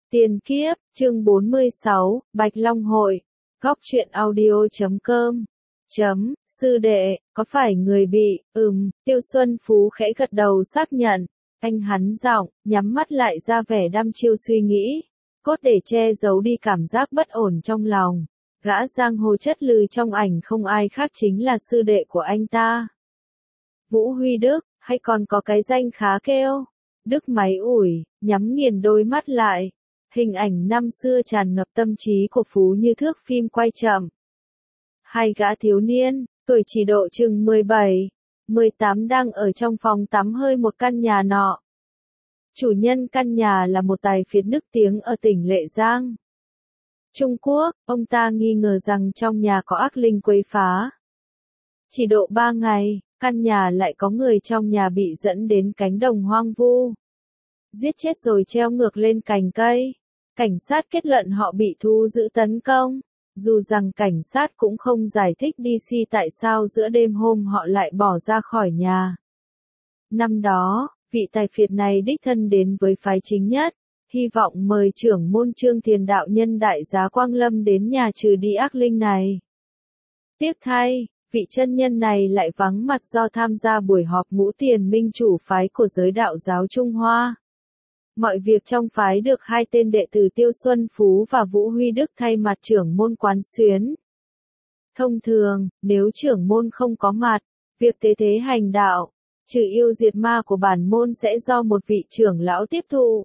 Tiền kiếp, chương 46, Bạch Long Hội, góc truyện audio.com. Sư đệ, có phải người bị, Tiêu Xuân Phú khẽ gật đầu xác nhận, anh hắn giọng, nhắm mắt lại ra vẻ đăm chiêu suy nghĩ, cốt để che giấu đi cảm giác bất ổn trong lòng. Gã giang hồ chất lừ trong ảnh không ai khác chính là sư đệ của anh ta. Vũ Huy Đức, hay còn có cái danh khá kêu. Đức máy ủi, nhắm nghiền đôi mắt lại. Hình ảnh năm xưa tràn ngập tâm trí của Phú như thước phim quay chậm. Hai gã thiếu niên, tuổi chỉ độ chừng 17, 18 đang ở trong phòng tắm hơi một căn nhà nọ. Chủ nhân căn nhà là một tài phiệt nức tiếng ở tỉnh Lệ Giang, Trung Quốc. Ông ta nghi ngờ rằng trong nhà có ác linh quấy phá. Chỉ độ 3 ngày, căn nhà lại có người trong nhà bị dẫn đến cánh đồng hoang vu, giết chết rồi treo ngược lên cành cây. Cảnh sát kết luận họ bị thú dữ tấn công, dù rằng cảnh sát cũng không giải thích DC tại sao giữa đêm hôm họ lại bỏ ra khỏi nhà. Năm đó, vị tài phiệt này đích thân đến với phái chính nhất, hy vọng mời trưởng môn Trương Thiền đạo nhân đại giá Quang Lâm đến nhà trừ đi ác linh này. Tiếc thay, vị chân nhân này lại vắng mặt do tham gia buổi họp ngũ tiền minh chủ phái của giới đạo giáo Trung Hoa. Mọi việc trong phái được hai tên đệ tử Tiêu Xuân Phú và Vũ Huy Đức thay mặt trưởng môn quán xuyến. Thông thường, nếu trưởng môn không có mặt, việc tế thế hành đạo, trừ yêu diệt ma của bản môn sẽ do một vị trưởng lão tiếp thụ.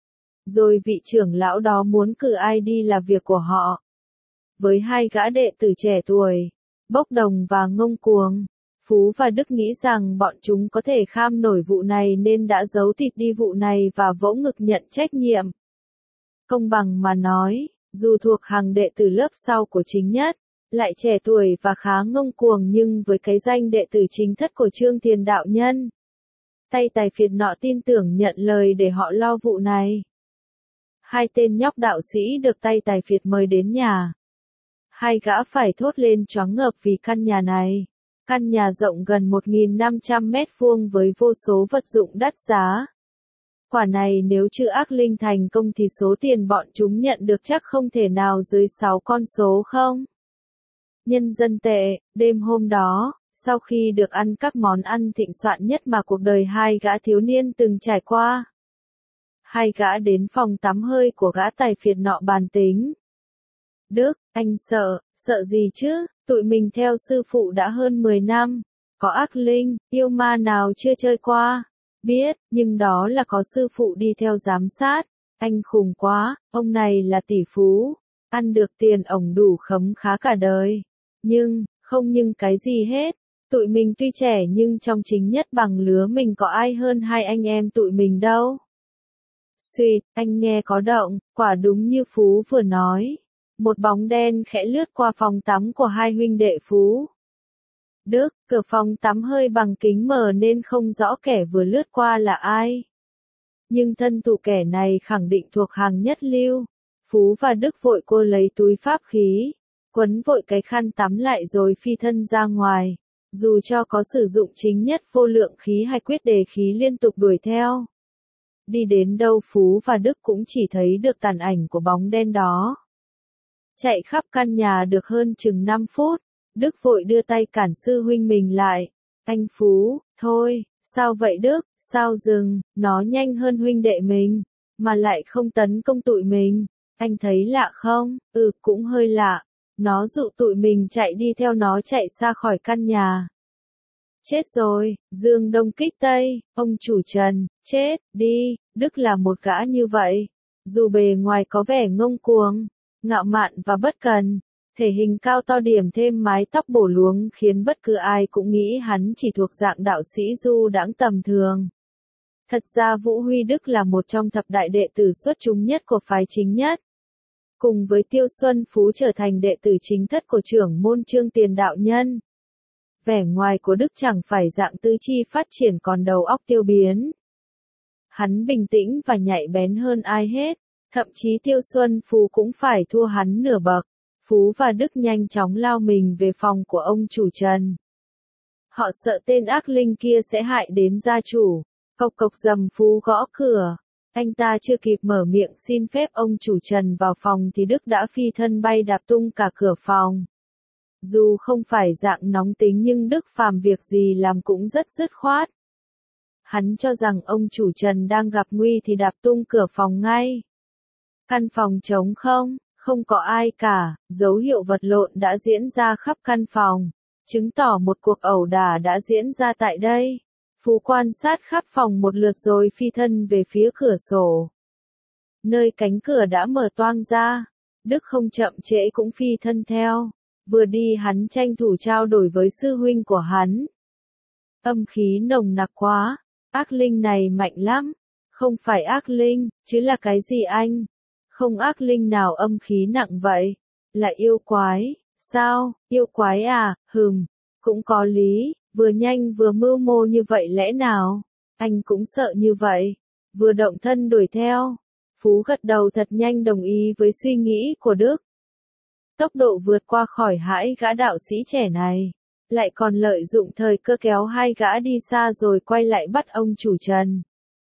Rồi vị trưởng lão đó muốn cử ai đi là việc của họ. Với hai gã đệ tử trẻ tuổi, bốc đồng và ngông cuồng, Phú và Đức nghĩ rằng bọn chúng có thể kham nổi vụ này nên đã giấu thịt đi vụ này và vỗ ngực nhận trách nhiệm. Công bằng mà nói, dù thuộc hàng đệ tử lớp sau của chính nhất, lại trẻ tuổi và khá ngông cuồng nhưng với cái danh đệ tử chính thất của Trương Thiền đạo nhân, tay tài phiệt nọ tin tưởng nhận lời để họ lo vụ này. Hai tên nhóc đạo sĩ được tay tài phiệt mời đến nhà. Hai gã phải thốt lên choáng ngợp vì căn nhà này. Căn nhà rộng gần 1.500 mét vuông với vô số vật dụng đắt giá. Quả này nếu trừ ác linh thành công thì số tiền bọn chúng nhận được chắc không thể nào dưới 6 con số không. Nhân dân tệ, đêm hôm đó, sau khi được ăn các món ăn thịnh soạn nhất mà cuộc đời hai gã thiếu niên từng trải qua, hai gã đến phòng tắm hơi của gã tài phiệt nọ bàn tính. Đức, anh sợ gì chứ, tụi mình theo sư phụ đã hơn 10 năm, có ác linh, yêu ma nào chưa chơi qua, biết, nhưng đó là có sư phụ đi theo giám sát, anh khùng quá, ông này là tỷ phú, ăn được tiền ổng đủ khấm khá cả đời, không nhưng cái gì hết, tụi mình tuy trẻ nhưng trong chính nhất bằng lứa mình có ai hơn hai anh em tụi mình đâu. Xuyệt, anh nghe có động, quả đúng như Phú vừa nói. Một bóng đen khẽ lướt qua phòng tắm của hai huynh đệ Phú. Đức, cửa phòng tắm hơi bằng kính mờ nên không rõ kẻ vừa lướt qua là ai. Nhưng thân thủ kẻ này khẳng định thuộc hàng nhất lưu. Phú và Đức vội cô lấy túi pháp khí, quấn vội cái khăn tắm lại rồi phi thân ra ngoài. Dù cho có sử dụng chính nhất vô lượng khí hay quyết đề khí liên tục đuổi theo. Đi đến đâu Phú và Đức cũng chỉ thấy được tàn ảnh của bóng đen đó. Chạy khắp căn nhà được hơn chừng 5 phút, Đức vội đưa tay cản sư huynh mình lại. Anh Phú, thôi, sao vậy Đức, sao dừng, nó nhanh hơn huynh đệ mình, mà lại không tấn công tụi mình, anh thấy lạ không? Cũng hơi lạ, nó dụ tụi mình chạy đi theo nó chạy xa khỏi căn nhà. Chết rồi, Dương Đông kích Tây, ông chủ Trần, chết, đi, Đức là một gã như vậy, dù bề ngoài có vẻ ngông cuồng, ngạo mạn và bất cần, thể hình cao to điểm thêm mái tóc bổ luống khiến bất cứ ai cũng nghĩ hắn chỉ thuộc dạng đạo sĩ du đãng tầm thường. Thật ra Vũ Huy Đức là một trong thập đại đệ tử xuất chúng nhất của phái chính nhất. Cùng với Tiêu Xuân Phú trở thành đệ tử chính thất của trưởng môn Trương Tiền đạo nhân. Vẻ ngoài của Đức chẳng phải dạng tứ chi phát triển còn đầu óc tiêu biến. Hắn bình tĩnh và nhạy bén hơn ai hết. Thậm chí Tiêu Xuân Phú cũng phải thua hắn nửa bậc. Phú và Đức nhanh chóng lao mình về phòng của ông chủ Trần. Họ sợ tên ác linh kia sẽ hại đến gia chủ. Cộc cộc rầm Phú gõ cửa. Anh ta chưa kịp mở miệng xin phép ông chủ Trần vào phòng thì Đức đã phi thân bay đạp tung cả cửa phòng. Dù không phải dạng nóng tính nhưng Đức phàm việc gì làm cũng rất dứt khoát. Hắn cho rằng ông chủ Trần đang gặp nguy thì đạp tung cửa phòng ngay. Căn phòng trống không, không có ai cả, dấu hiệu vật lộn đã diễn ra khắp căn phòng, chứng tỏ một cuộc ẩu đả đã diễn ra tại đây. Phú quan sát khắp phòng một lượt rồi phi thân về phía cửa sổ. Nơi cánh cửa đã mở toang ra, Đức không chậm trễ cũng phi thân theo. Vừa đi hắn tranh thủ trao đổi với sư huynh của hắn. Âm khí nồng nặc quá, ác linh này mạnh lắm. Không phải ác linh, chứ là cái gì anh? Không ác linh nào âm khí nặng vậy. Là yêu quái, sao, yêu quái à, cũng có lý, vừa nhanh vừa mưu mô như vậy lẽ nào? Anh cũng sợ như vậy, vừa động thân đuổi theo. Phú gật đầu thật nhanh đồng ý với suy nghĩ của Đức. Tốc độ vượt qua khỏi hãi gã đạo sĩ trẻ này, lại còn lợi dụng thời cơ kéo hai gã đi xa rồi quay lại bắt ông chủ Trần.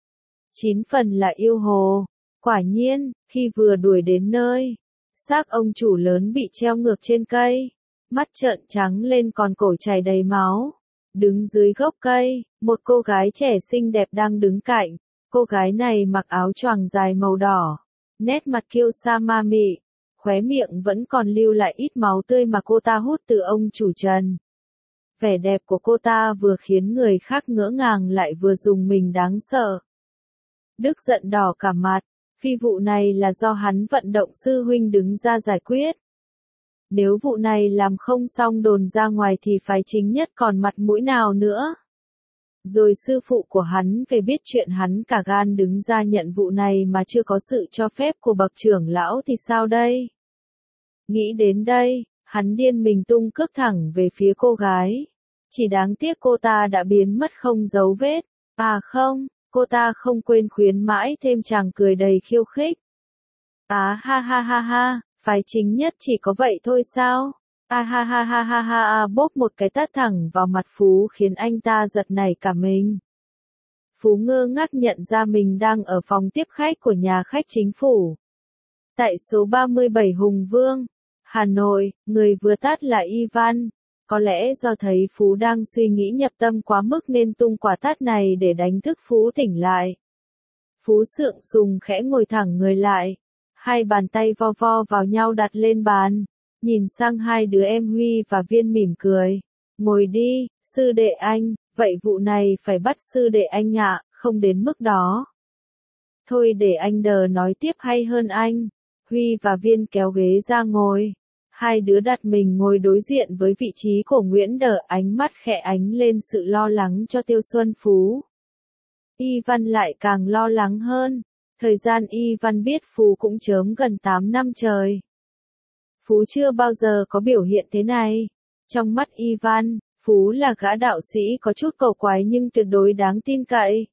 9 phần là yêu hồ. Quả nhiên, khi vừa đuổi đến nơi, xác ông chủ lớn bị treo ngược trên cây, mắt trợn trắng lên còn cổ chảy đầy máu. Đứng dưới gốc cây, một cô gái trẻ xinh đẹp đang đứng cạnh. Cô gái này mặc áo choàng dài màu đỏ, nét mặt kiêu sa ma mị, khóe miệng vẫn còn lưu lại ít máu tươi mà cô ta hút từ ông chủ Trần. Vẻ đẹp của cô ta vừa khiến người khác ngỡ ngàng lại vừa rùng mình đáng sợ. Đức giận đỏ cả mặt, phi vụ này là do hắn vận động sư huynh đứng ra giải quyết. Nếu vụ này làm không xong đồn ra ngoài thì phái chính nhất còn mặt mũi nào nữa. Rồi sư phụ của hắn về biết chuyện hắn cả gan đứng ra nhận vụ này mà chưa có sự cho phép của bậc trưởng lão thì sao đây? Nghĩ đến đây, hắn điên mình tung cước thẳng về phía cô gái. Chỉ đáng tiếc cô ta đã biến mất không dấu vết. À không, cô ta không quên khuyến mãi thêm chàng cười đầy khiêu khích. À ha ha ha ha, phái chính nhất chỉ có vậy thôi sao? À ha ha ha ha ha ha, bốp một cái tát thẳng vào mặt Phú khiến anh ta giật nảy cả mình. Phú ngơ ngác nhận ra mình đang ở phòng tiếp khách của nhà khách chính phủ. Tại số 37 Hùng Vương, Hà Nội, người vừa tát là Ivan. Có lẽ do thấy Phú đang suy nghĩ nhập tâm quá mức nên tung quả tát này để đánh thức Phú tỉnh lại. Phú sượng sùng khẽ ngồi thẳng người lại. Hai bàn tay vo vo vào nhau đặt lên bàn. Nhìn sang hai đứa em Huy và Viên mỉm cười. Ngồi đi, sư đệ anh, vậy vụ này phải bắt sư đệ anh ạ, không đến mức đó. Thôi để anh Đờ nói tiếp hay hơn anh. Huy và Viên kéo ghế ra ngồi. Hai đứa đặt mình ngồi đối diện với vị trí của Nguyễn Đờ, ánh mắt khẽ ánh lên sự lo lắng cho Tiêu Xuân Phú. Ivan lại càng lo lắng hơn. Thời gian Ivan biết Phú cũng chớm gần 8 năm trời. Phú chưa bao giờ có biểu hiện thế này. Trong mắt Ivan, Phú là gã đạo sĩ có chút cầu quái nhưng tuyệt đối đáng tin cậy.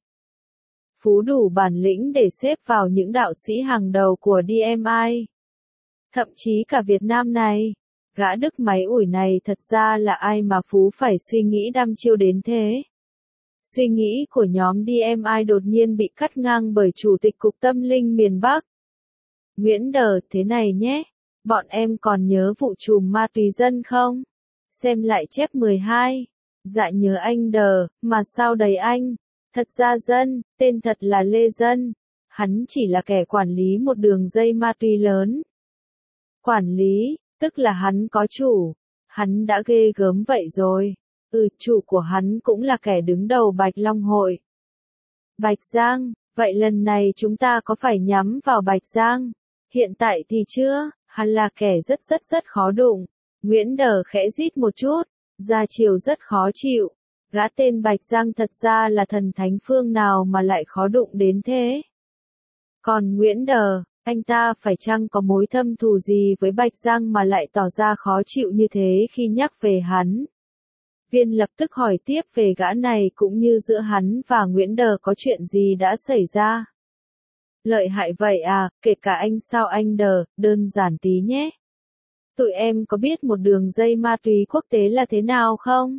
Phú đủ bản lĩnh để xếp vào những đạo sĩ hàng đầu của DMI. Thậm chí cả Việt Nam này. Gã Đức máy ủi này thật ra là ai mà Phú phải suy nghĩ đăm chiêu đến thế. Suy nghĩ của nhóm DMI đột nhiên bị cắt ngang bởi Chủ tịch Cục Tâm linh miền Bắc. Nguyễn Đờ, thế này nhé. Bọn em còn nhớ vụ trùm ma túy dân không? Xem lại chép 12. Dạ nhớ anh Đờ, mà sao đấy anh? Thật ra Dân, tên thật là Lê Dân. Hắn chỉ là kẻ quản lý một đường dây ma túy lớn. Quản lý, tức là hắn có chủ. Hắn đã ghê gớm vậy rồi. Chủ của hắn cũng là kẻ đứng đầu Bạch Long Hội. Bạch Giang, vậy lần này chúng ta có phải nhắm vào Bạch Giang? Hiện tại thì chưa, hắn là kẻ rất khó đụng. Nguyễn Đờ khẽ rít một chút, ra chiều rất khó chịu. Gã tên Bạch Giang thật ra là thần thánh phương nào mà lại khó đụng đến thế? Còn Nguyễn Đờ, anh ta phải chăng có mối thâm thù gì với Bạch Giang mà lại tỏ ra khó chịu như thế khi nhắc về hắn? Viên lập tức hỏi tiếp về gã này cũng như giữa hắn và Nguyễn Đờ có chuyện gì đã xảy ra. Lợi hại vậy à, kể cả anh sao anh Đờ, đơn giản tí nhé. Tụi em có biết một đường dây ma túy quốc tế là thế nào không?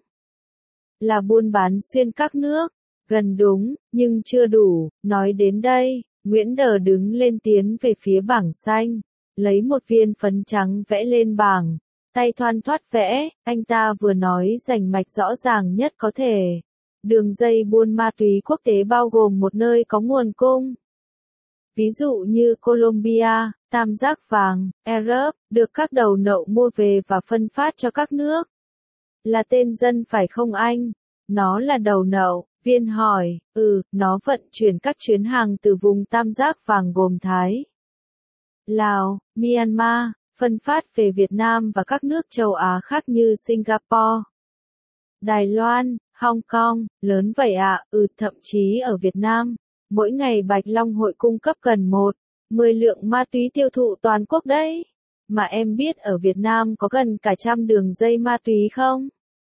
Là buôn bán xuyên các nước. Gần đúng, nhưng chưa đủ. Nói đến đây, Nguyễn Đờ đứng lên tiến về phía bảng xanh, lấy một viên phấn trắng vẽ lên bảng, tay thoăn thoắt vẽ, anh ta vừa nói rành mạch rõ ràng nhất có thể. Đường dây buôn ma túy quốc tế bao gồm một nơi có nguồn cung. Ví dụ như Colombia, tam giác vàng, Arab, được các đầu nậu mua về và phân phát cho các nước. Là tên dân phải không anh? Nó là đầu nậu, Viên hỏi, nó vận chuyển các chuyến hàng từ vùng tam giác vàng gồm Thái, Lào, Myanmar, phân phát về Việt Nam và các nước châu Á khác như Singapore, Đài Loan, Hong Kong, lớn vậy ạ, thậm chí ở Việt Nam, mỗi ngày Bạch Long Hội cung cấp gần 10 lượng ma túy tiêu thụ toàn quốc đấy. Mà em biết ở Việt Nam có gần cả 100 đường dây ma túy không?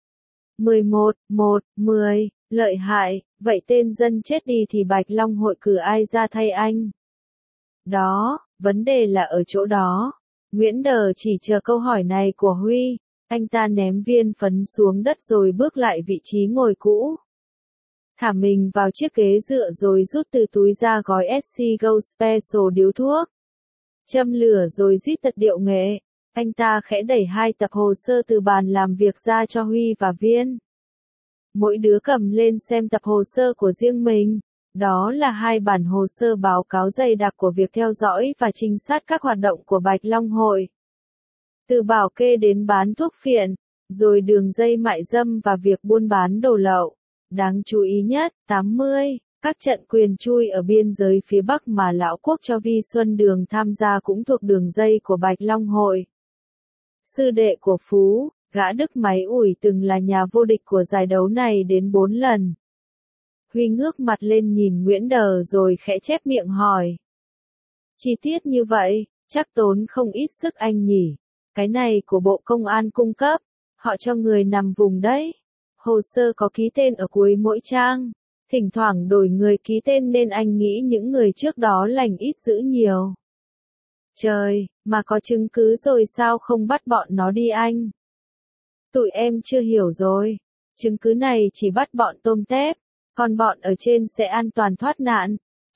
10, lợi hại, vậy tên dân chết đi thì Bạch Long Hội cử ai ra thay anh? Đó, vấn đề là ở chỗ đó. Nguyễn Đờ chỉ chờ câu hỏi này của Huy, anh ta ném viên phấn xuống đất rồi bước lại vị trí ngồi cũ. Thả mình vào chiếc ghế dựa rồi rút từ túi ra gói SC Gold Special điếu thuốc. Châm lửa rồi rít tật điệu nghệ. Anh ta khẽ đẩy 2 tập hồ sơ từ bàn làm việc ra cho Huy và Viên. Mỗi đứa cầm lên xem tập hồ sơ của riêng mình. Đó là 2 bản hồ sơ báo cáo dày đặc của việc theo dõi và trinh sát các hoạt động của Bạch Long Hội. Từ bảo kê đến bán thuốc phiện, rồi đường dây mại dâm và việc buôn bán đồ lậu. Đáng chú ý nhất, 80, các trận quyền chui ở biên giới phía Bắc mà Lão Quốc cho Vi Xuân Đường tham gia cũng thuộc đường dây của Bạch Long Hội. Sư đệ của Phú, gã Đức Máy Ủi từng là nhà vô địch của giải đấu này đến 4 lần. Huy ngước mặt lên nhìn Nguyễn Đờ rồi khẽ chép miệng hỏi. Chi tiết như vậy, chắc tốn không ít sức anh nhỉ. Cái này của Bộ Công an cung cấp, họ cho người nằm vùng đấy. Hồ sơ có ký tên ở cuối mỗi trang. Thỉnh thoảng đổi người ký tên nên anh nghĩ những người trước đó lành ít dữ nhiều. Trời, mà có chứng cứ rồi sao không bắt bọn nó đi anh? Tụi em chưa hiểu rồi. Chứng cứ này chỉ bắt bọn tôm tép, còn bọn ở trên sẽ an toàn thoát nạn.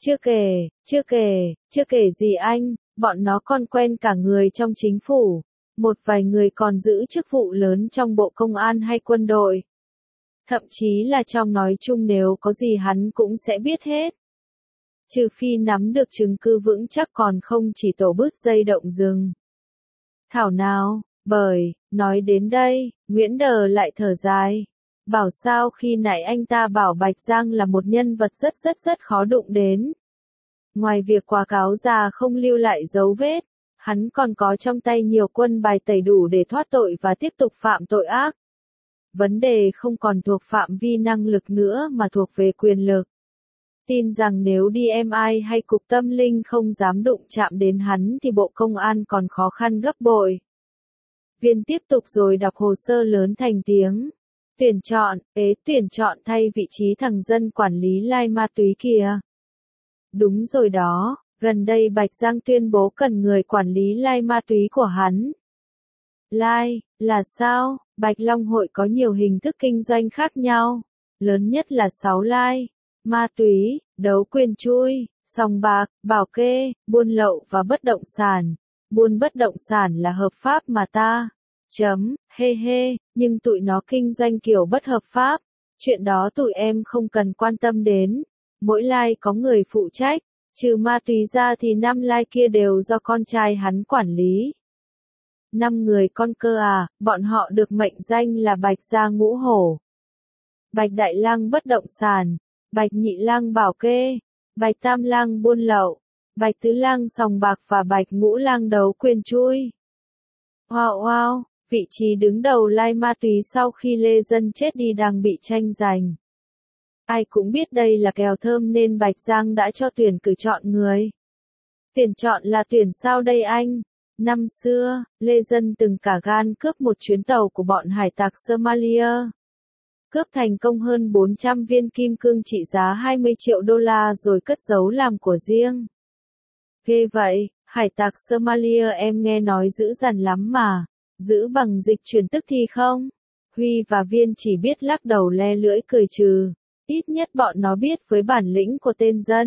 Chưa kể gì anh, bọn nó còn quen cả người trong chính phủ. Một vài người còn giữ chức vụ lớn trong Bộ Công an hay quân đội. Thậm chí là trong nói chung nếu có gì hắn cũng sẽ biết hết. Trừ phi nắm được chứng cứ vững chắc còn không chỉ tổ bứt dây động rừng. Thảo nào, nói đến đây, Nguyễn Đờ lại thở dài. Bảo sao khi nãy anh ta bảo Bạch Giang là một nhân vật rất khó đụng đến. Ngoài việc quảng cáo già không lưu lại dấu vết, hắn còn có trong tay nhiều quân bài tẩy đủ để thoát tội và tiếp tục phạm tội ác. Vấn đề không còn thuộc phạm vi năng lực nữa mà thuộc về quyền lực. Tin rằng nếu DMI hay Cục Tâm linh không dám đụng chạm đến hắn thì Bộ Công an còn khó khăn gấp bội. Viên tiếp tục rồi đọc hồ sơ lớn thành tiếng. Tuyển chọn thay vị trí thằng dân quản lý lai ma túy kìa. Đúng rồi đó, gần đây Bạch Giang tuyên bố cần người quản lý lai ma túy của hắn. Lai, là sao? Bạch Long Hội có nhiều hình thức kinh doanh khác nhau. Lớn nhất là 6 lai, ma túy, đấu quyền chui, sòng bạc, bảo kê, buôn lậu và bất động sản. Buôn bất động sản là hợp pháp mà ta. Nhưng tụi nó kinh doanh kiểu bất hợp pháp. Chuyện đó tụi em không cần quan tâm đến. Mỗi lai có người phụ trách. Trừ ma túy ra thì 5 lai kia đều do con trai hắn quản lý. 5 người con cơ à, bọn họ được mệnh danh là Bạch Gia Ngũ Hổ. Bạch Đại Lang bất động sản, Bạch Nhị Lang bảo kê, Bạch Tam Lang buôn lậu, Bạch Tứ Lang sòng bạc và Bạch Ngũ Lang đấu quyền chui. Wow, vị trí đứng đầu lai ma túy sau khi Lê Dân chết đi đang bị tranh giành. Ai cũng biết đây là kèo thơm nên Bạch Giang đã cho tuyển cử chọn người. Tuyển chọn là tuyển sao đây anh? Năm xưa, Lê Dân từng cả gan cướp một chuyến tàu của bọn hải tặc Somalia. Cướp thành công hơn 400 viên kim cương trị giá 20 triệu đô la rồi cất giấu làm của riêng. Ghê vậy, hải tặc Somalia em nghe nói dữ dằn lắm mà. Giữ bằng dịch chuyển tức thì không? Huy và Viên chỉ biết lắc đầu le lưỡi cười trừ. Ít nhất bọn nó biết với bản lĩnh của tên dân.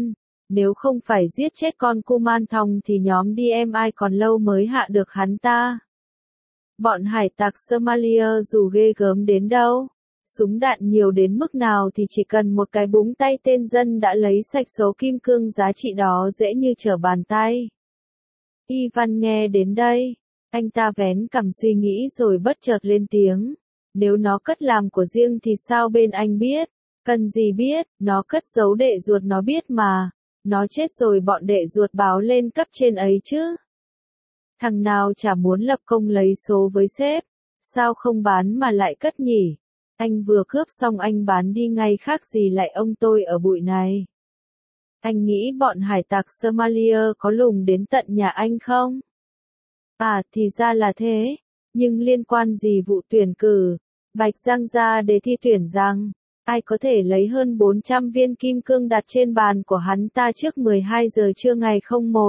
Nếu không phải giết chết con Kuman Thong thì nhóm DMI còn lâu mới hạ được hắn ta. Bọn hải tặc Somalia dù ghê gớm đến đâu, súng đạn nhiều đến mức nào thì chỉ cần một cái búng tay tên dân đã lấy sạch số kim cương giá trị đó dễ như trở bàn tay. Ivan nghe đến đây, anh ta vén cằm suy nghĩ rồi bất chợt lên tiếng. Nếu nó cất làm của riêng thì sao bên anh biết? Cần gì biết, nó cất giấu đệ ruột nó biết mà. Nó chết rồi bọn đệ ruột báo lên cấp trên ấy chứ. Thằng nào chả muốn lập công lấy số với sếp. Sao không bán mà lại cất nhỉ? Anh vừa cướp xong anh bán đi ngay khác gì lại ông tôi ở bụi này. Anh nghĩ bọn hải tặc Somalia có lùng đến tận nhà anh không? À thì ra là thế. Nhưng liên quan gì vụ tuyển cử? Bạch Giang ra để thi tuyển rằng, ai có thể lấy hơn 400 viên kim cương đặt trên bàn của hắn ta trước 12 giờ trưa ngày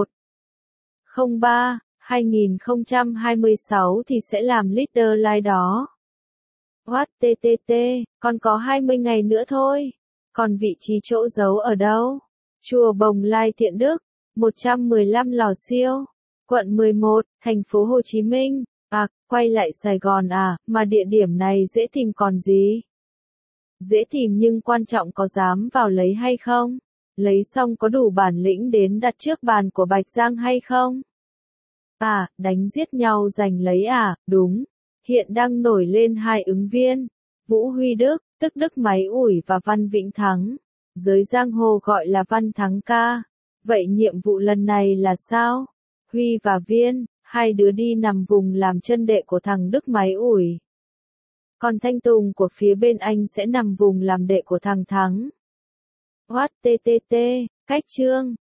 01/03/2026 thì sẽ làm leader line đó. What TTT, còn có 20 ngày nữa thôi. Còn vị trí chỗ giấu ở đâu? Chùa Bồng Lai Thiện Đức, 115 Lò Siêu, quận 11, thành phố Hồ Chí Minh. À, quay lại Sài Gòn à, mà địa điểm này dễ tìm còn gì? Dễ tìm nhưng quan trọng có dám vào lấy hay không? Lấy xong có đủ bản lĩnh đến đặt trước bàn của Bạch Giang hay không? À, đánh giết nhau giành lấy à, đúng. Hiện đang nổi lên hai ứng viên. Vũ Huy Đức, tức Đức Máy Ủi và Văn Vĩnh Thắng. Giới giang hồ gọi là Văn Thắng ca. Vậy nhiệm vụ lần này là sao? Huy và Viên, hai đứa đi nằm vùng làm chân đệ của thằng Đức Máy Ủi. Còn Thanh Tùng của phía bên anh sẽ nằm vùng làm đệ của thằng Thắng. What TTT, cách chương.